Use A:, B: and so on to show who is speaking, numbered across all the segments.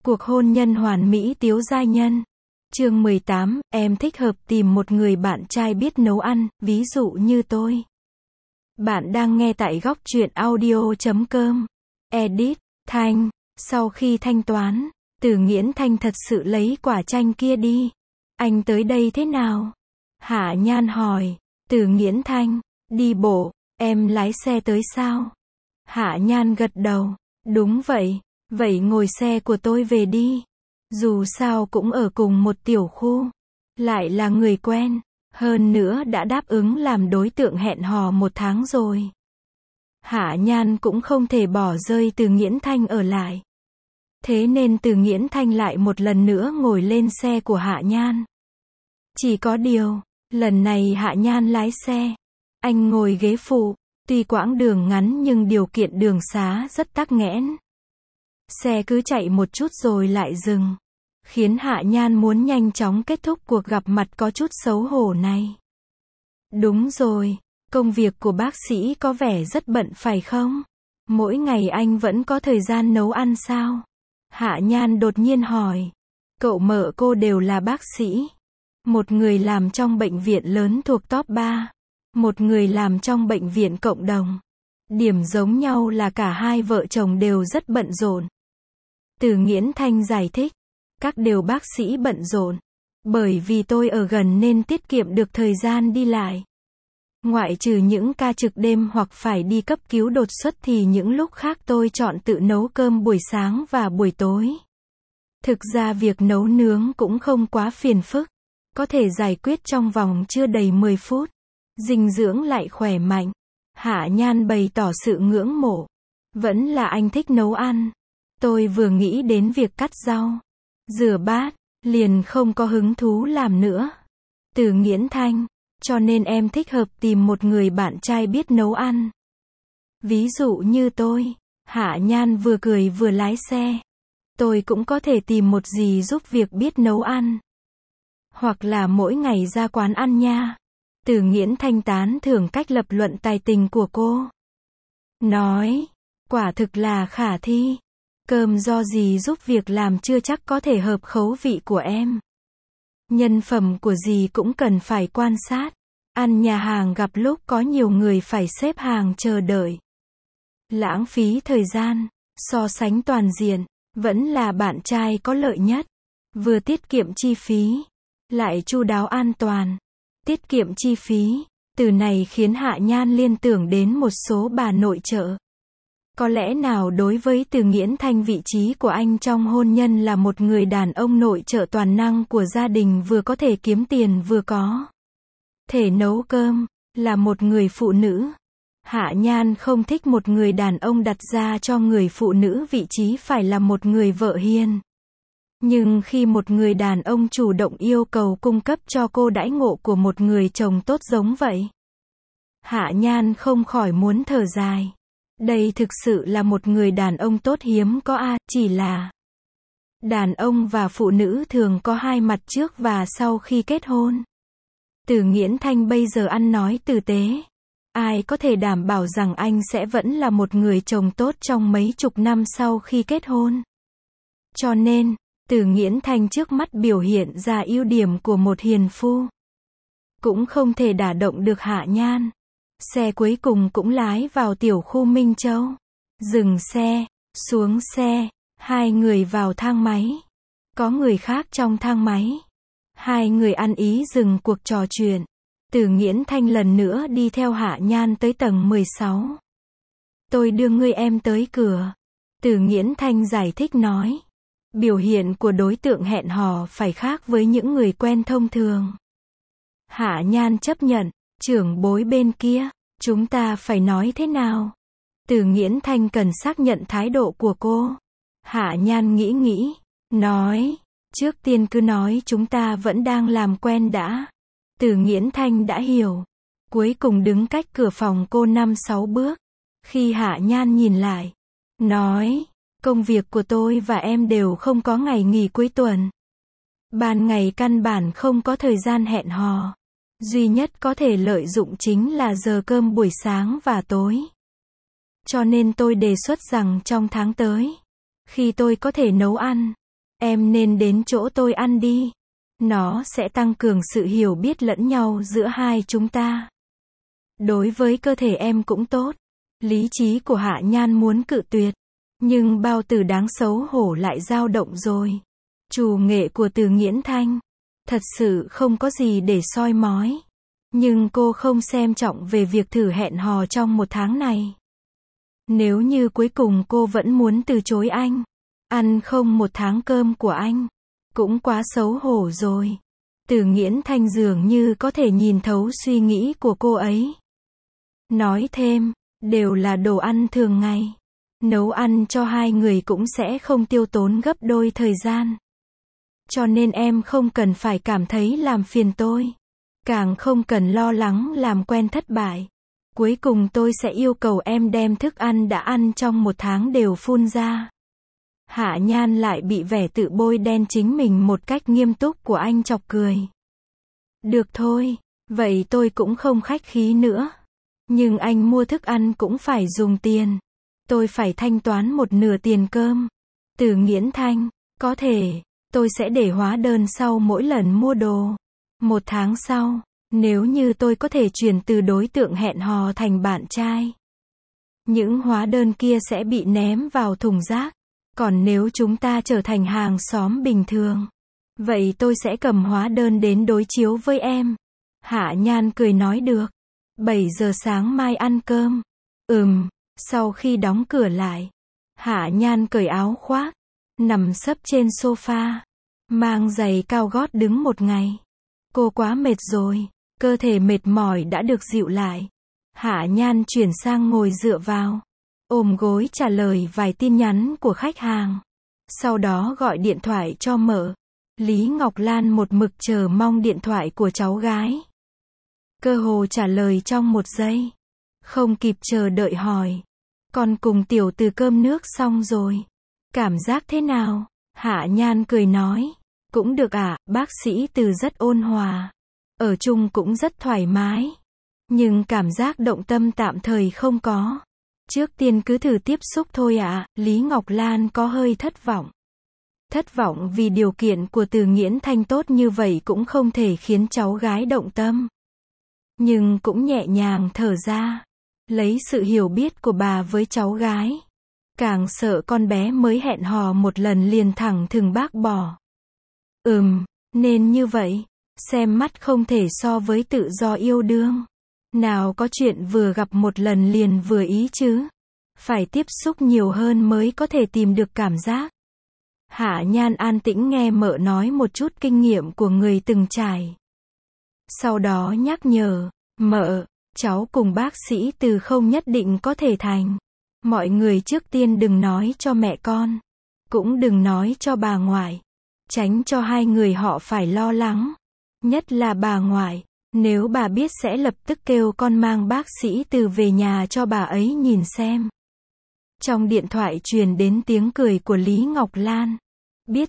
A: Cuộc hôn nhân hoàn mỹ Tiếu giai nhân. Chương 18, em thích hợp tìm một người bạn trai biết nấu ăn, ví dụ như tôi. Bạn đang nghe tại góc truyện audio.com. Edit, Thanh. Sau khi thanh toán, Từ Nghiễn Thanh thật sự lấy quả chanh kia đi. Anh tới đây thế nào? Hạ Nhan hỏi. Từ Nghiễn Thanh, đi bộ, em lái xe tới sao? Hạ Nhan gật đầu. Đúng vậy, vậy ngồi xe của tôi về đi. Dù sao cũng ở cùng một tiểu khu, lại là người quen, hơn nữa đã đáp ứng làm đối tượng hẹn hò 1 tháng rồi. Hạ Nhan cũng không thể bỏ rơi Từ Nghiễn Thanh ở lại. Thế nên Từ Nghiễn Thanh lại một lần nữa ngồi lên xe của Hạ Nhan. Chỉ có điều, lần này Hạ Nhan lái xe, anh ngồi ghế phụ, tuy quãng đường ngắn nhưng điều kiện đường xá rất tắc nghẽn. Xe cứ chạy một chút rồi lại dừng, khiến Hạ Nhan muốn nhanh chóng kết thúc cuộc gặp mặt có chút xấu hổ này. Đúng rồi, công việc của bác sĩ có vẻ rất bận phải không? Mỗi ngày anh vẫn có thời gian nấu ăn sao? Hạ Nhan đột nhiên hỏi. Cậu mợ cô đều là bác sĩ. Một người làm trong bệnh viện lớn thuộc top 3, một người làm trong bệnh viện cộng đồng. Điểm giống nhau là cả hai vợ chồng đều rất bận rộn. Từ Nghiễn Thanh giải thích. Các đều bác sĩ bận rộn. Bởi vì tôi ở gần nên tiết kiệm được thời gian đi lại. Ngoại trừ những ca trực đêm hoặc phải đi cấp cứu đột xuất thì những lúc khác tôi chọn tự nấu cơm buổi sáng và buổi tối. Thực ra việc nấu nướng cũng không quá phiền phức. Có thể giải quyết trong vòng chưa đầy 10 phút. Dinh dưỡng lại khỏe mạnh. Hạ Nhan bày tỏ sự ngưỡng mộ. Vẫn là anh thích nấu ăn. Tôi vừa nghĩ đến việc cắt rau, rửa bát, liền không có hứng thú làm nữa. Từ Nghiễn Thanh, cho nên em thích hợp tìm một người bạn trai biết nấu ăn. Ví dụ như tôi. Hạ Nhan vừa cười vừa lái xe. Tôi cũng có thể tìm một gì giúp việc biết nấu ăn. Hoặc là mỗi ngày ra quán ăn nha. Từ Nghiễn Thanh tán thưởng cách lập luận tài tình của cô. Nói, quả thực là khả thi. Cơm do dì giúp việc làm chưa chắc có thể hợp khẩu vị của em. Nhân phẩm của dì cũng cần phải quan sát. Ăn nhà hàng gặp lúc có nhiều người phải xếp hàng chờ đợi. Lãng phí thời gian, so sánh toàn diện, vẫn là bạn trai có lợi nhất. Vừa tiết kiệm chi phí, lại chu đáo an toàn. Tiết kiệm chi phí, từ này khiến Hạ Nhan liên tưởng đến một số bà nội trợ. Có lẽ nào đối với Từ Nghiễn Thanh vị trí của anh trong hôn nhân là một người đàn ông nội trợ toàn năng của gia đình, vừa có thể kiếm tiền vừa có thể nấu cơm, là một người phụ nữ. Hạ Nhan không thích một người đàn ông đặt ra cho người phụ nữ vị trí phải là một người vợ hiền. Nhưng khi một người đàn ông chủ động yêu cầu cung cấp cho cô đãi ngộ của một người chồng tốt giống vậy, Hạ Nhan không khỏi muốn thở dài. Đây thực sự là một người đàn ông tốt hiếm có a, chỉ là đàn ông và phụ nữ thường có hai mặt trước và sau khi kết hôn. Từ Nghiễn Thanh bây giờ ăn nói tử tế. Ai có thể đảm bảo rằng anh sẽ vẫn là một người chồng tốt trong mấy chục năm sau khi kết hôn. Cho nên, Từ Nghiễn Thanh trước mắt biểu hiện ra ưu điểm của một hiền phu. Cũng không thể đả động được Hạ Nhan. Xe cuối cùng cũng lái vào tiểu khu Minh Châu. Dừng xe, xuống xe, hai người vào thang máy. Có người khác trong thang máy. Hai người ăn ý dừng cuộc trò chuyện. Từ Nghiễn Thanh lần nữa đi theo Hạ Nhan tới tầng 16. Tôi đưa ngươi em tới cửa. Từ Nghiễn Thanh giải thích nói. Biểu hiện của đối tượng hẹn hò phải khác với những người quen thông thường. Hạ Nhan chấp nhận. Trưởng bối bên kia, chúng ta phải nói thế nào? Từ Nghiễn Thanh cần xác nhận thái độ của cô. Hạ Nhan nghĩ, nói, trước tiên cứ nói chúng ta vẫn đang làm quen đã. Từ Nghiễn Thanh đã hiểu. Cuối cùng đứng cách cửa phòng cô 5-6 bước. Khi Hạ Nhan nhìn lại, nói, công việc của tôi và em đều không có ngày nghỉ cuối tuần. Ban ngày căn bản không có thời gian hẹn hò. Duy nhất có thể lợi dụng chính là giờ cơm buổi sáng và tối. Cho nên tôi đề xuất rằng trong tháng tới, khi tôi có thể nấu ăn, em nên đến chỗ tôi ăn đi. Nó sẽ tăng cường sự hiểu biết lẫn nhau giữa hai chúng ta. Đối với cơ thể em cũng tốt. Lý trí của Hạ Nhan muốn cự tuyệt. Nhưng bao từ đáng xấu hổ lại dao động rồi. Trù nghệ của Từ Nghiễn Thanh. Thật sự không có gì để soi mói. Nhưng cô không xem trọng về việc thử hẹn hò trong 1 tháng này. Nếu như cuối cùng cô vẫn muốn từ chối anh, ăn không 1 tháng cơm của anh, cũng quá xấu hổ rồi. Từ Nghiễn Thanh dường như có thể nhìn thấu suy nghĩ của cô ấy. Nói thêm, đều là đồ ăn thường ngày. Nấu ăn cho 2 người cũng sẽ không tiêu tốn gấp đôi thời gian. Cho nên em không cần phải cảm thấy làm phiền tôi. Càng không cần lo lắng làm quen thất bại. Cuối cùng tôi sẽ yêu cầu em đem thức ăn đã ăn trong 1 tháng đều phun ra. Hạ Nhan lại bị vẻ tự bôi đen chính mình một cách nghiêm túc của anh chọc cười. Được thôi, vậy tôi cũng không khách khí nữa. Nhưng anh mua thức ăn cũng phải dùng tiền. Tôi phải thanh toán 1/2 tiền cơm. Từ Nghiễn Thanh, có thể, tôi sẽ để hóa đơn sau mỗi lần mua đồ. 1 tháng sau, nếu như tôi có thể chuyển từ đối tượng hẹn hò thành bạn trai, những hóa đơn kia sẽ bị ném vào thùng rác. Còn nếu chúng ta trở thành hàng xóm bình thường, vậy tôi sẽ cầm hóa đơn đến đối chiếu với em. Hạ Nhan cười nói được. 7 giờ sáng mai ăn cơm. Sau khi đóng cửa lại, Hạ Nhan cởi áo khoác, nằm sấp trên sofa, mang giày cao gót đứng một ngày. Cô quá mệt rồi, cơ thể mệt mỏi đã được dịu lại. Hạ Nhan chuyển sang ngồi dựa vào, ôm gối trả lời vài tin nhắn của khách hàng. Sau đó gọi điện thoại cho mợ. Lý Ngọc Lan một mực chờ mong điện thoại của cháu gái. Cơ hồ trả lời trong 1 giây. Không kịp chờ đợi hỏi. Con cùng tiểu Từ cơm nước xong rồi. Cảm giác thế nào? Hạ Nhan cười nói. Cũng được ạ, bác sĩ Từ rất ôn hòa. Ở chung cũng rất thoải mái. Nhưng cảm giác động tâm tạm thời không có. Trước tiên cứ thử tiếp xúc thôi ạ. Lý Ngọc Lan có hơi thất vọng. Thất vọng vì điều kiện của Từ Nghiễn Thanh tốt như vậy cũng không thể khiến cháu gái động tâm. Nhưng cũng nhẹ nhàng thở ra. Lấy sự hiểu biết của bà với cháu gái. Càng sợ con bé mới hẹn hò 1 lần liền thẳng thừng bác bỏ. Nên như vậy. Xem mắt không thể so với tự do yêu đương. Nào có chuyện vừa gặp 1 lần liền vừa ý chứ. Phải tiếp xúc nhiều hơn mới có thể tìm được cảm giác. Hạ Nhan an tĩnh nghe mợ nói một chút kinh nghiệm của người từng trải. Sau đó nhắc nhở, mợ, cháu cùng bác sĩ Từ không nhất định có thể thành. Mọi người trước tiên đừng nói cho mẹ con. Cũng đừng nói cho bà ngoại. Tránh cho 2 người họ phải lo lắng. Nhất là bà ngoại. Nếu bà biết sẽ lập tức kêu con mang bác sĩ Từ về nhà cho bà ấy nhìn xem. Trong điện thoại truyền đến tiếng cười của Lý Ngọc Lan. Biết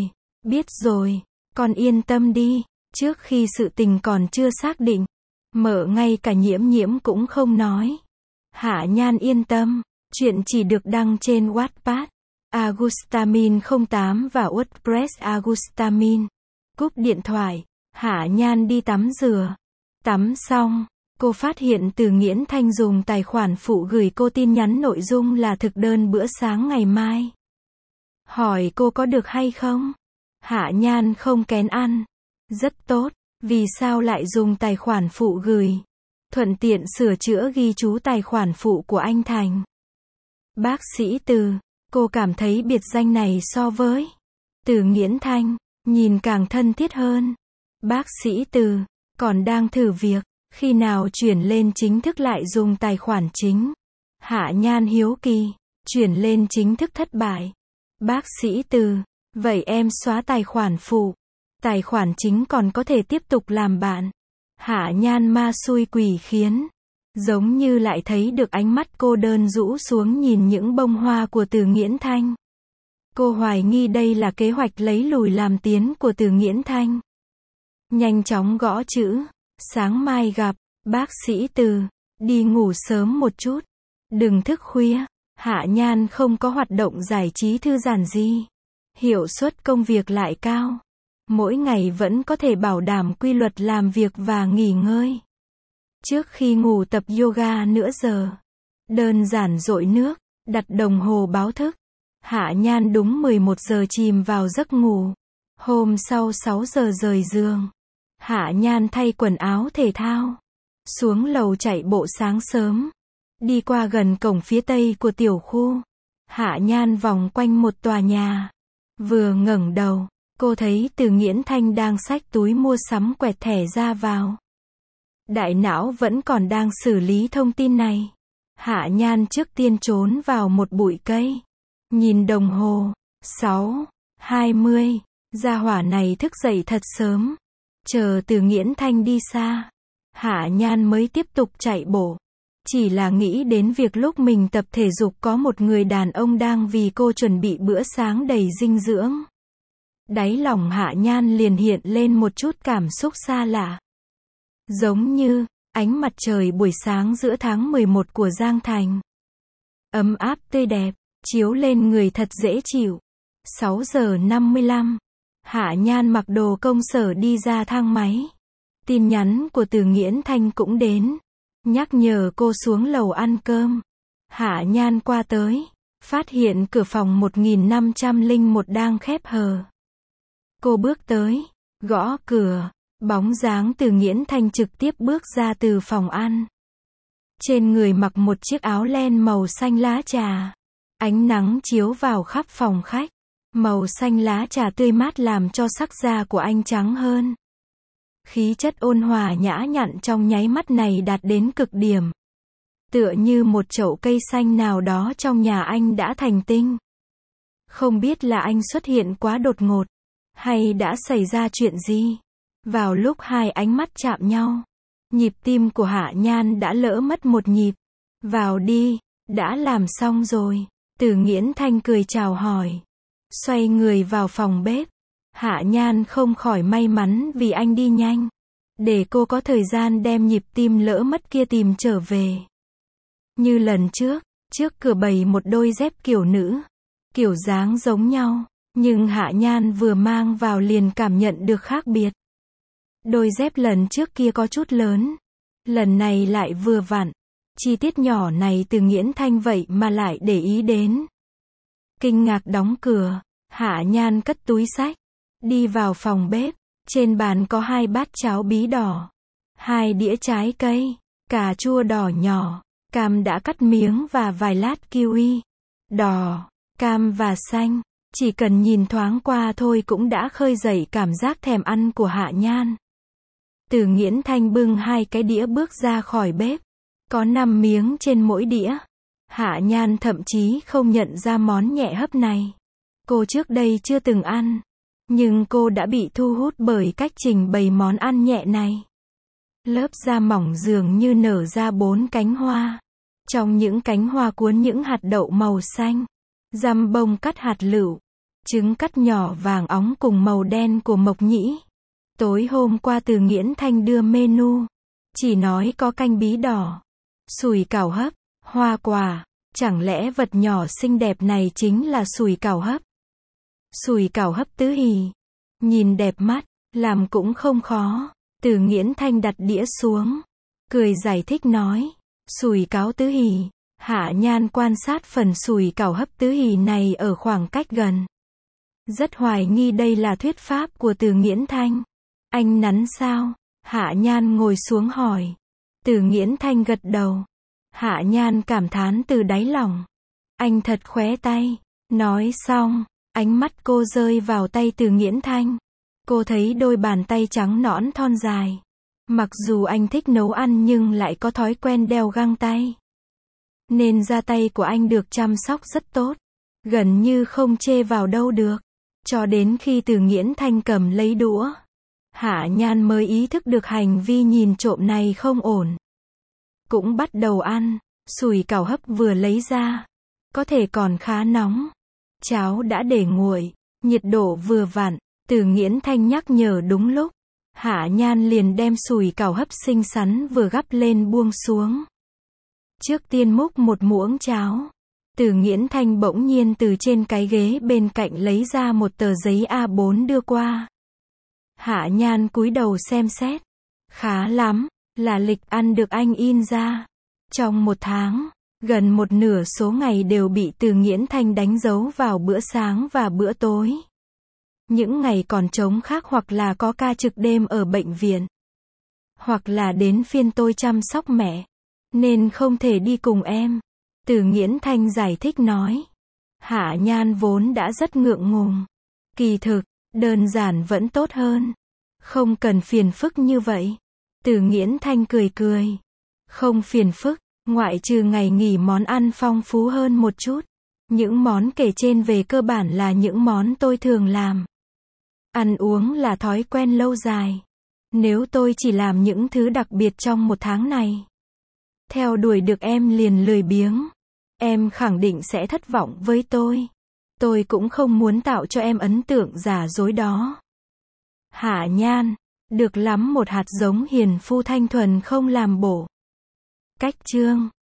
A: rồi, con yên tâm đi. Trước khi sự tình còn chưa xác định, mợ ngay cả Nhiễm cũng không nói. Hạ Nhan yên tâm, chuyện chỉ được đăng trên Wattpad, Agustamin 08 và WordPress Agustamin. Cúp điện thoại, Hạ Nhan đi tắm rửa. Tắm xong, cô phát hiện Từ Nghiễn Thanh dùng tài khoản phụ gửi cô tin nhắn nội dung là thực đơn bữa sáng ngày mai. Hỏi cô có được hay không? Hạ Nhan không kén ăn. Rất tốt, vì sao lại dùng tài khoản phụ gửi? Thuận tiện sửa chữa ghi chú tài khoản phụ của anh thành bác sĩ Từ. Cô cảm thấy biệt danh này so với Từ Nghiễn Thanh, nhìn càng thân thiết hơn. Bác sĩ Từ, còn đang thử việc, khi nào chuyển lên chính thức lại dùng tài khoản chính? Hạ Nhan hiếu kỳ, chuyển lên chính thức thất bại. Bác sĩ Từ, vậy em xóa tài khoản phụ. Tài khoản chính còn có thể tiếp tục làm bạn. Hạ Nhan ma xui quỷ khiến. Giống như lại thấy được ánh mắt cô đơn rũ xuống nhìn những bông hoa của Từ Nghiễn Thanh. Cô hoài nghi đây là kế hoạch lấy lùi làm tiến của Từ Nghiễn Thanh. Nhanh chóng gõ chữ. Sáng mai gặp, bác sĩ Từ. Đi ngủ sớm một chút. Đừng thức khuya. Hạ Nhan không có hoạt động giải trí thư giãn gì. Hiệu suất công việc lại cao. Mỗi ngày vẫn có thể bảo đảm quy luật làm việc và nghỉ ngơi. Trước khi ngủ tập yoga nửa giờ. Đơn giản dội nước, đặt đồng hồ báo thức. Hạ Nhan đúng 11 giờ chìm vào giấc ngủ. Hôm sau 6 giờ rời giường. Hạ Nhan thay quần áo thể thao. Xuống lầu chạy bộ sáng sớm. Đi qua gần cổng phía tây của tiểu khu. Hạ Nhan vòng quanh một tòa nhà. Vừa ngẩng đầu, cô thấy Từ Nghiễn Thanh đang xách túi mua sắm quẹt thẻ ra vào. Đại não vẫn còn đang xử lý thông tin này. Hạ Nhan trước tiên trốn vào một bụi cây. Nhìn đồng hồ, 6:20, gia hỏa này thức dậy thật sớm. Chờ Từ Nghiễn Thanh đi xa, Hạ Nhan mới tiếp tục chạy bộ. Chỉ là nghĩ đến việc lúc mình tập thể dục có một người đàn ông đang vì cô chuẩn bị bữa sáng đầy dinh dưỡng. Đáy lòng Hạ Nhan liền hiện lên một chút cảm xúc xa lạ. Giống như ánh mặt trời buổi sáng giữa tháng 11 của Giang Thành. Ấm áp tươi đẹp, chiếu lên người thật dễ chịu. 6 giờ 55, Hạ Nhan mặc đồ công sở đi ra thang máy. Tin nhắn của Từ Nghiễn Thanh cũng đến, nhắc nhở cô xuống lầu ăn cơm. Hạ Nhan qua tới, phát hiện cửa phòng 1501 đang khép hờ. Cô bước tới, gõ cửa, bóng dáng Từ Nghiễn Thanh trực tiếp bước ra từ phòng ăn. Trên người mặc một chiếc áo len màu xanh lá trà. Ánh nắng chiếu vào khắp phòng khách. Màu xanh lá trà tươi mát làm cho sắc da của anh trắng hơn. Khí chất ôn hòa nhã nhặn trong nháy mắt này đạt đến cực điểm. Tựa như một chậu cây xanh nào đó trong nhà anh đã thành tinh. Không biết là anh xuất hiện quá đột ngột, hay đã xảy ra chuyện gì. Vào lúc hai ánh mắt chạm nhau, nhịp tim của Hạ Nhan đã lỡ mất một nhịp. Vào đi, đã làm xong rồi. Từ Nghiễn Thanh cười chào hỏi. Xoay người vào phòng bếp. Hạ Nhan không khỏi may mắn vì anh đi nhanh. Để cô có thời gian đem nhịp tim lỡ mất kia tìm trở về. Như lần trước, trước cửa bày một đôi dép kiểu nữ. Kiểu dáng giống nhau, nhưng Hạ Nhan vừa mang vào liền cảm nhận được khác biệt. Đôi dép lần trước kia có chút lớn. Lần này lại vừa vặn. Chi tiết nhỏ này Từ Nghiễn Thanh vậy mà lại để ý đến. Kinh ngạc đóng cửa, Hạ Nhan cất túi xách. Đi vào phòng bếp. Trên bàn có 2 bát cháo bí đỏ. 2 đĩa trái cây. Cà chua đỏ nhỏ. Cam đã cắt miếng và vài lát kiwi. Đỏ, cam và xanh. Chỉ cần nhìn thoáng qua thôi cũng đã khơi dậy cảm giác thèm ăn của Hạ Nhan. Từ Nghiễn Thanh bưng 2 cái đĩa bước ra khỏi bếp. Có 5 miếng trên mỗi đĩa. Hạ Nhan thậm chí không nhận ra món nhẹ hấp này. Cô trước đây chưa từng ăn. Nhưng cô đã bị thu hút bởi cách trình bày món ăn nhẹ này. Lớp da mỏng dường như nở ra 4 cánh hoa. Trong những cánh hoa cuốn những hạt đậu màu xanh. Dăm bông cắt hạt lựu. Trứng cắt nhỏ vàng óng cùng màu đen của mộc nhĩ. Tối hôm qua Từ Nghiễn Thanh đưa menu. Chỉ nói có canh bí đỏ. Sủi cảo hấp, hoa quả. Chẳng lẽ vật nhỏ xinh đẹp này chính là sủi cảo hấp? Sủi cảo hấp tứ hì. Nhìn đẹp mắt, làm cũng không khó. Từ Nghiễn Thanh đặt đĩa xuống. Cười giải thích nói. Sủi cảo tứ hì. Hạ Nhan quan sát phần sủi cảo hấp tứ hì này ở khoảng cách gần. Rất hoài nghi đây là thuyết pháp của Từ Nghiễn Thanh. Anh nắn sao? Hạ Nhan ngồi xuống hỏi. Từ Nghiễn Thanh gật đầu. Hạ Nhan cảm thán từ đáy lòng. Anh thật khóe tay. Nói xong, ánh mắt cô rơi vào tay Từ Nghiễn Thanh. Cô thấy đôi bàn tay trắng nõn thon dài. Mặc dù anh thích nấu ăn nhưng lại có thói quen đeo găng tay. Nên da tay của anh được chăm sóc rất tốt. Gần như không chê vào đâu được. Cho đến khi Từ Nghiễn Thanh cầm lấy đũa. Hạ Nhan mới ý thức được hành vi nhìn trộm này không ổn. Cũng bắt đầu ăn. Sủi cảo hấp vừa lấy ra. Có thể còn khá nóng. Cháo đã để nguội. Nhiệt độ vừa vặn. Từ Nghiễn Thanh nhắc nhở đúng lúc. Hạ Nhan liền đem sủi cảo hấp xinh xắn vừa gắp lên buông xuống. Trước tiên múc một muỗng cháo. Từ Nghiễn Thanh bỗng nhiên từ trên cái ghế bên cạnh lấy ra một tờ giấy A4 đưa qua. Hạ Nhan cúi đầu xem xét. Khá lắm, là lịch ăn được anh in ra. Trong một tháng, gần một nửa số ngày đều bị Từ Nghiễn Thanh đánh dấu vào bữa sáng và bữa tối. Những ngày còn trống khác hoặc là có ca trực đêm ở bệnh viện, hoặc là đến phiên tôi chăm sóc mẹ, nên không thể đi cùng em. Từ Nghiễn Thanh giải thích nói. Hạ Nhan vốn đã rất ngượng ngùng. Kỳ thực, đơn giản vẫn tốt hơn. Không cần phiền phức như vậy. Từ Nghiễn Thanh cười cười. Không phiền phức, ngoại trừ ngày nghỉ món ăn phong phú hơn một chút. Những món kể trên về cơ bản là những món tôi thường làm. Ăn uống là thói quen lâu dài. Nếu tôi chỉ làm những thứ đặc biệt trong một tháng này, theo đuổi được em liền lười biếng, em khẳng định sẽ thất vọng với tôi. Tôi cũng không muốn tạo cho em ấn tượng giả dối đó. Hạ Nhan, được lắm, một hạt giống hiền phu thanh thuần không làm bổ. Cách chương